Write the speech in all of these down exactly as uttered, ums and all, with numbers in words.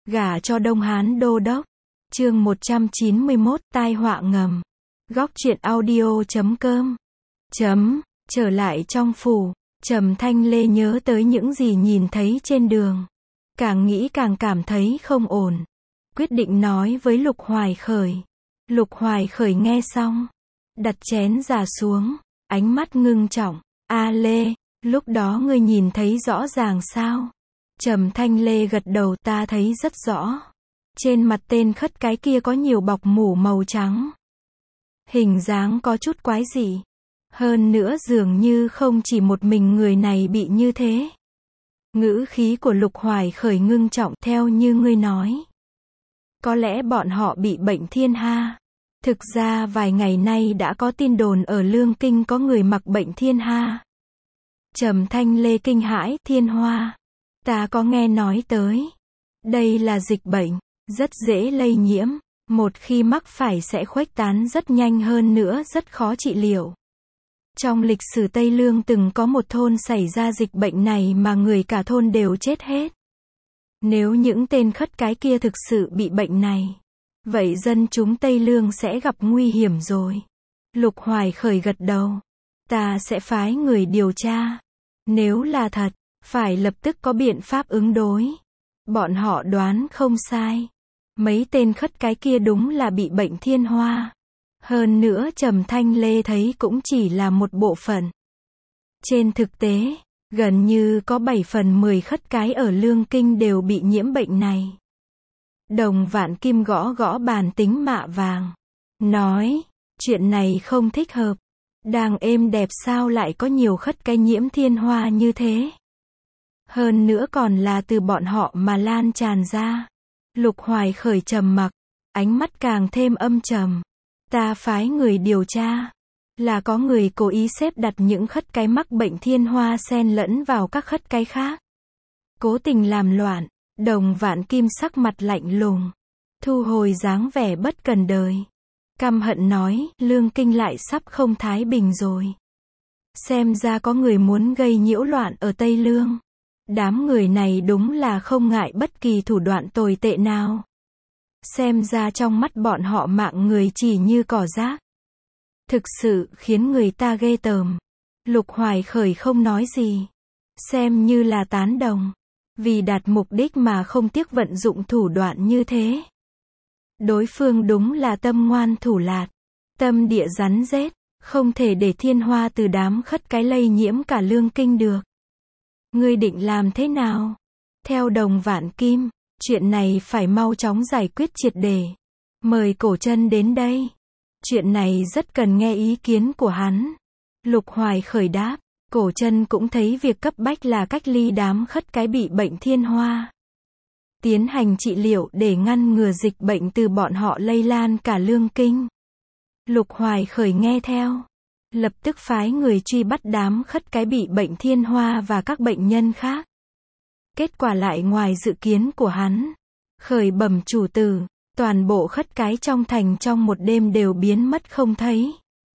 Gả cho Đông Hán đô đốc. Chương một trăm chín mươi mốt, tai họa ngầm. Góc truyện audio chấm com. Chấm, trở lại trong phủ, Trầm Thanh Lê nhớ tới những gì nhìn thấy trên đường. Càng nghĩ càng cảm thấy không ổn. Quyết định nói với Lục Hoài Khởi. Lục Hoài Khởi nghe xong, đặt chén trà xuống, ánh mắt ngưng trọng. A Lê, lúc đó ngươi nhìn thấy rõ ràng sao? Trầm Thanh Lê gật đầu, ta thấy rất rõ. Trên mặt tên khất cái kia có nhiều bọc mủ màu trắng. Hình dáng có chút quái dị. Hơn nữa dường như không chỉ một mình người này bị như thế. Ngữ khí của Lục Hoài Khởi ngưng trọng, theo như ngươi nói. Có lẽ bọn họ bị bệnh thiên ha. Thực ra vài ngày nay đã có tin đồn ở Lương Kinh có người mặc bệnh thiên ha. Trầm Thanh Lê kinh hãi, thiên hoa. Ta có nghe nói tới. Đây là dịch bệnh, rất dễ lây nhiễm. Một khi mắc phải sẽ khuếch tán rất nhanh, hơn nữa rất khó trị liệu. Trong lịch sử Tây Lương từng có một thôn xảy ra dịch bệnh này mà người cả thôn đều chết hết. Nếu những tên khất cái kia thực sự bị bệnh này, vậy dân chúng Tây Lương sẽ gặp nguy hiểm rồi. Lục Hoài Khởi gật đầu. Ta sẽ phái người điều tra. Nếu là thật, phải lập tức có biện pháp ứng đối. Bọn họ đoán không sai. Mấy tên khất cái kia đúng là bị bệnh thiên hoa. Hơn nữa Trầm Thanh Lê thấy cũng chỉ là một bộ phận. Trên thực tế, gần như có bảy phần mười khất cái ở Lương Kinh đều bị nhiễm bệnh này. Đồng Vạn Kim gõ gõ bàn tính mạ vàng. Nói, chuyện này không thích hợp. Đang êm đẹp sao lại có nhiều khất cái nhiễm thiên hoa như thế. Hơn nữa còn là từ bọn họ mà lan tràn ra. Lục Hoài Khởi trầm mặc, ánh mắt càng thêm âm trầm. Ta phái người điều tra. Là có người cố ý xếp đặt những khất cái mắc bệnh thiên hoa xen lẫn vào các khất cái khác. Cố tình làm loạn. Đồng Vạn Kim sắc mặt lạnh lùng. Thu hồi dáng vẻ bất cần đời. Căm hận nói, Lương Kinh lại sắp không thái bình rồi. Xem ra có người muốn gây nhiễu loạn ở Tây Lương. Đám người này đúng là không ngại bất kỳ thủ đoạn tồi tệ nào. Xem ra trong mắt bọn họ mạng người chỉ như cỏ rác. Thực sự khiến người ta ghê tởm. Lục Hoài Khởi không nói gì. Xem như là tán đồng. Vì đạt mục đích mà không tiếc vận dụng thủ đoạn như thế. Đối phương đúng là tâm ngoan thủ lạt. Tâm địa rắn rết. Không thể để thiên hoa từ đám khất cái lây nhiễm cả Lương Kinh được. Ngươi định làm thế nào? Theo Đồng Vạn Kim, chuyện này phải mau chóng giải quyết triệt để. Mời Cổ Trân đến đây. Chuyện này rất cần nghe ý kiến của hắn. Lục Hoài Khởi đáp. Cổ Trân cũng thấy việc cấp bách là cách ly đám khất cái bị bệnh thiên hoa. Tiến hành trị liệu để ngăn ngừa dịch bệnh từ bọn họ lây lan cả Lương Kinh. Lục Hoài Khởi nghe theo. Lập tức phái người truy bắt đám khất cái bị bệnh thiên hoa và các bệnh nhân khác. Kết quả lại ngoài dự kiến của hắn. Khởi bẩm chủ tử, toàn bộ khất cái trong thành trong một đêm đều biến mất không thấy.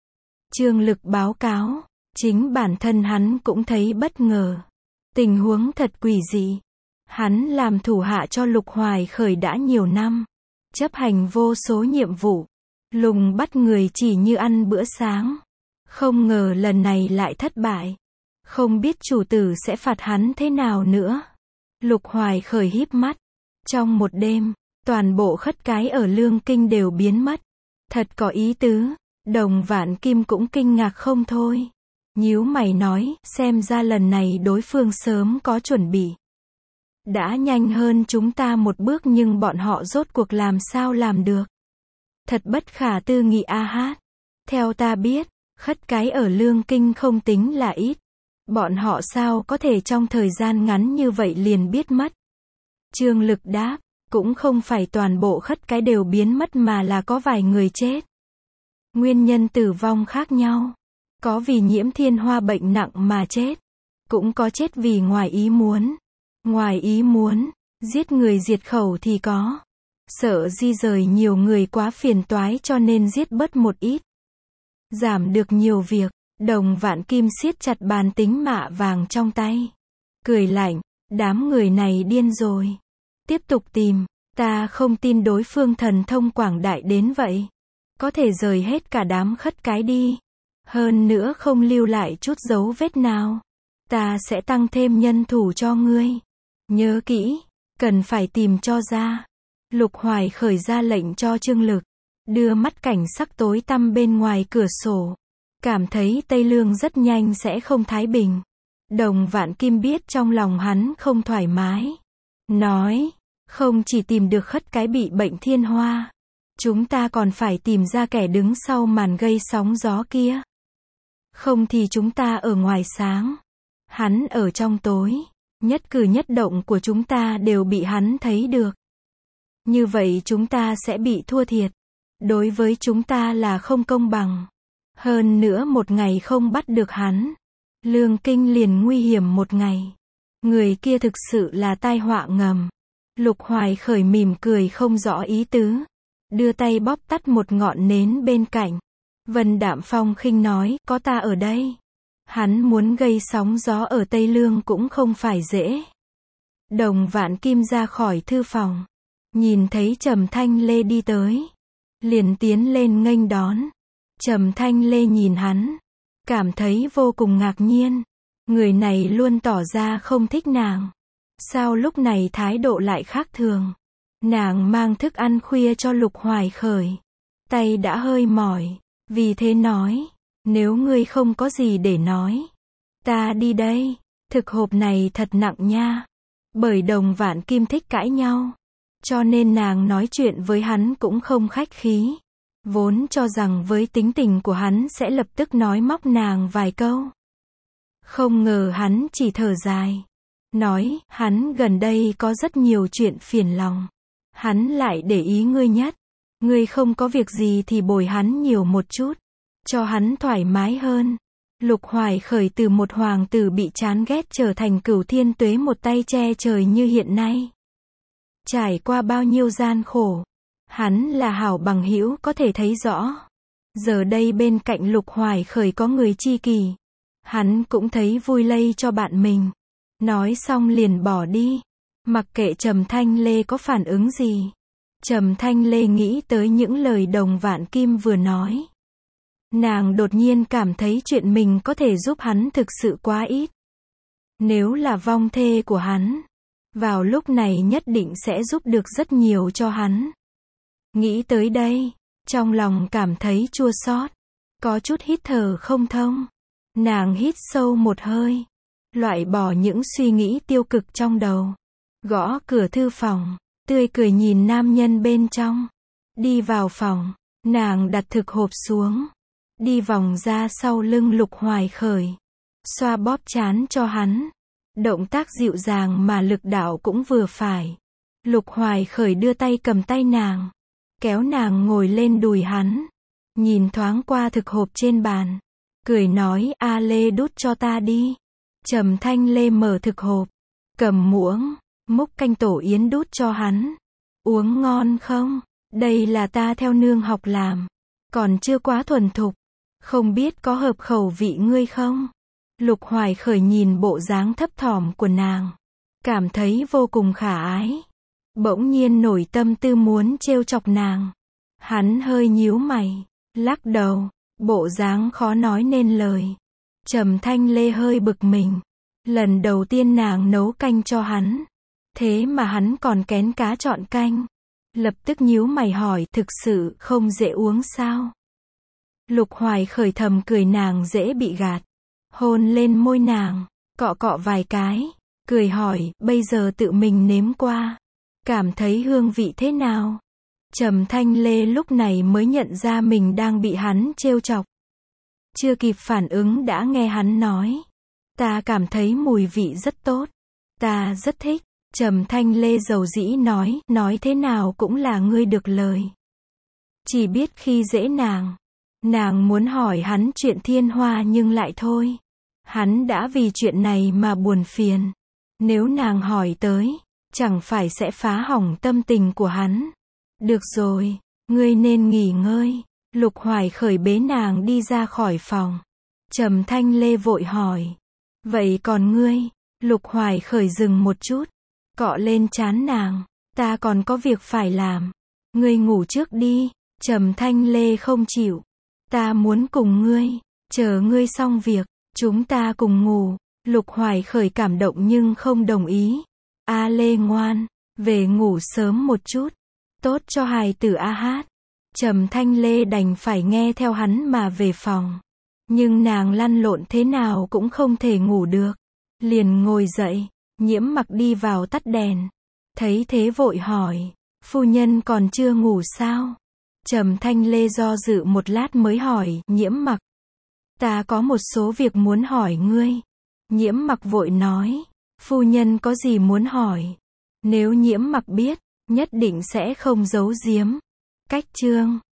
Trương Lực báo cáo, chính bản thân hắn cũng thấy bất ngờ. Tình huống thật quỷ dị. Hắn làm thủ hạ cho Lục Hoài Khởi đã nhiều năm. Chấp hành vô số nhiệm vụ. Lùng bắt người chỉ như ăn bữa sáng. Không ngờ lần này lại thất bại. Không biết chủ tử sẽ phạt hắn thế nào nữa. Lục Hoài Khởi híp mắt. Trong một đêm, toàn bộ khất cái ở Lương Kinh đều biến mất. Thật có ý tứ. Đồng Vạn Kim cũng kinh ngạc không thôi. Nhíu mày nói, xem ra lần này đối phương sớm có chuẩn bị. Đã nhanh hơn chúng ta một bước nhưng bọn họ rốt cuộc làm sao làm được. Thật bất khả tư nghị a hát. Theo ta biết, khất cái ở Lương Kinh không tính là ít. Bọn họ sao có thể trong thời gian ngắn như vậy liền biết mất. Trương Lực đáp, cũng không phải toàn bộ khất cái đều biến mất mà là có vài người chết. Nguyên nhân tử vong khác nhau. Có vì nhiễm thiên hoa bệnh nặng mà chết. Cũng có chết vì ngoài ý muốn. Ngoài ý muốn, giết người diệt khẩu thì có. Sợ di rời nhiều người quá phiền toái cho nên giết bớt một ít. Giảm được nhiều việc. Đồng Vạn Kim siết chặt bàn tính mạ vàng trong tay. Cười lạnh, đám người này điên rồi. Tiếp tục tìm. Ta không tin đối phương thần thông quảng đại đến vậy. Có thể rời hết cả đám khất cái đi. Hơn nữa không lưu lại chút dấu vết nào. Ta sẽ tăng thêm nhân thủ cho ngươi. Nhớ kỹ, cần phải tìm cho ra. Lục Hoài khởi ra lệnh cho Trương Lực. Đưa mắt cảnh sắc tối tăm bên ngoài cửa sổ. Cảm thấy Tây Lương rất nhanh sẽ không thái bình. Đồng Vạn Kim biết trong lòng hắn không thoải mái. Nói, không chỉ tìm được khất cái bị bệnh thiên hoa. Chúng ta còn phải tìm ra kẻ đứng sau màn gây sóng gió kia. Không thì chúng ta ở ngoài sáng. Hắn ở trong tối. Nhất cử nhất động của chúng ta đều bị hắn thấy được. Như vậy chúng ta sẽ bị thua thiệt. Đối với chúng ta là không công bằng. Hơn nữa một ngày không bắt được hắn. Lương Kinh liền nguy hiểm một ngày. Người kia thực sự là tai họa ngầm. Lục Hoài khởi mỉm cười không rõ ý tứ. Đưa tay bóp tắt một ngọn nến bên cạnh. Vân Đạm Phong khinh nói, có ta ở đây. Hắn muốn gây sóng gió ở Tây Lương cũng không phải dễ. Đồng Vạn Kim ra khỏi thư phòng. Nhìn thấy Trầm Thanh Lê đi tới. Liền tiến lên nghênh đón. Trầm Thanh Lê nhìn hắn. Cảm thấy vô cùng ngạc nhiên. Người này luôn tỏ ra không thích nàng. Sao lúc này thái độ lại khác thường. Nàng mang thức ăn khuya cho Lục Hoài khởi. Tay đã hơi mỏi. Vì thế nói. Nếu ngươi không có gì để nói. Ta đi đây. Thực hộp này thật nặng nha. Bởi Đồng Vạn Kim thích cãi nhau. Cho nên nàng nói chuyện với hắn cũng không khách khí. Vốn cho rằng với tính tình của hắn sẽ lập tức nói móc nàng vài câu. Không ngờ hắn chỉ thở dài. Nói, hắn gần đây có rất nhiều chuyện phiền lòng. Hắn lại để ý ngươi nhất. Ngươi không có việc gì thì bồi hắn nhiều một chút. Cho hắn thoải mái hơn. Lục Hoài khởi từ một hoàng tử bị chán ghét trở thành Cửu Thiên Tuế một tay che trời như hiện nay. Trải qua bao nhiêu gian khổ. Hắn là hảo bằng hữu có thể thấy rõ. Giờ đây bên cạnh Lục Hoài khởi có người tri kỷ. Hắn cũng thấy vui lây cho bạn mình. Nói xong liền bỏ đi. Mặc kệ Trầm Thanh Lê có phản ứng gì. Trầm Thanh Lê nghĩ tới những lời Đồng Vạn Kim vừa nói. Nàng đột nhiên cảm thấy chuyện mình có thể giúp hắn thực sự quá ít. Nếu là vong thê của hắn, vào lúc này nhất định sẽ giúp được rất nhiều cho hắn. Nghĩ tới đây, trong lòng cảm thấy chua xót, có chút hít thở không thông. Nàng hít sâu một hơi, loại bỏ những suy nghĩ tiêu cực trong đầu. Gõ cửa thư phòng, tươi cười nhìn nam nhân bên trong. Đi vào phòng, nàng đặt thực hộp xuống. Đi vòng ra sau lưng Lục Hoài khởi. Xoa bóp trán cho hắn. Động tác dịu dàng mà lực đạo cũng vừa phải. Lục Hoài khởi đưa tay cầm tay nàng. Kéo nàng ngồi lên đùi hắn. Nhìn thoáng qua thực hộp trên bàn. Cười nói, A Lê đút cho ta đi. Trầm Thanh Lê mở thực hộp. Cầm muỗng, múc canh tổ yến đút cho hắn. Uống ngon không? Đây là ta theo nương học làm. Còn chưa quá thuần thục. Không biết có hợp khẩu vị ngươi không? Lục Hoài khởi nhìn bộ dáng thấp thỏm của nàng. Cảm thấy vô cùng khả ái. Bỗng nhiên nổi tâm tư muốn trêu chọc nàng. Hắn hơi nhíu mày. Lắc đầu. Bộ dáng khó nói nên lời. Trầm Thanh Lê hơi bực mình. Lần đầu tiên nàng nấu canh cho hắn. Thế mà hắn còn kén cá chọn canh. Lập tức nhíu mày hỏi, thực sự không dễ uống sao? Lục Hoài khởi thầm cười nàng dễ bị gạt. Hôn lên môi nàng, cọ cọ vài cái, cười hỏi, bây giờ tự mình nếm qua. Cảm thấy hương vị thế nào? Trầm Thanh Lê lúc này mới nhận ra mình đang bị hắn trêu chọc. Chưa kịp phản ứng đã nghe hắn nói. Ta cảm thấy mùi vị rất tốt. Ta rất thích. Trầm Thanh Lê dầu dĩ nói, nói thế nào cũng là ngươi được lời. Chỉ biết khi dễ nàng. Nàng muốn hỏi hắn chuyện thiên hoa nhưng lại thôi. Hắn đã vì chuyện này mà buồn phiền. Nếu nàng hỏi tới, chẳng phải sẽ phá hỏng tâm tình của hắn. Được rồi, ngươi nên nghỉ ngơi. Lục Hoài khởi bế nàng đi ra khỏi phòng. Trầm Thanh Lê vội hỏi. Vậy còn ngươi? Lục Hoài khởi dừng một chút. Cọ lên trán nàng. Ta còn có việc phải làm. Ngươi ngủ trước đi. Trầm Thanh Lê không chịu. Ta muốn cùng ngươi. Chờ ngươi xong việc, chúng ta cùng ngủ. Lục Hoài Khởi cảm động nhưng không đồng ý. A Lê ngoan, về ngủ sớm một chút. Tốt cho hài tử A Hát. Trầm Thanh Lê đành phải nghe theo hắn mà về phòng. Nhưng nàng lăn lộn thế nào cũng không thể ngủ được. Liền ngồi dậy, Nhiễm Mặc đi vào tắt đèn. Thấy thế vội hỏi, phu nhân còn chưa ngủ sao? Trầm Thanh Lê do dự một lát mới hỏi, Nhiễm Mặc, ta có một số việc muốn hỏi ngươi. Nhiễm Mặc vội nói, phu nhân có gì muốn hỏi? Nếu Nhiễm Mặc biết, nhất định sẽ không giấu giếm. Cách chương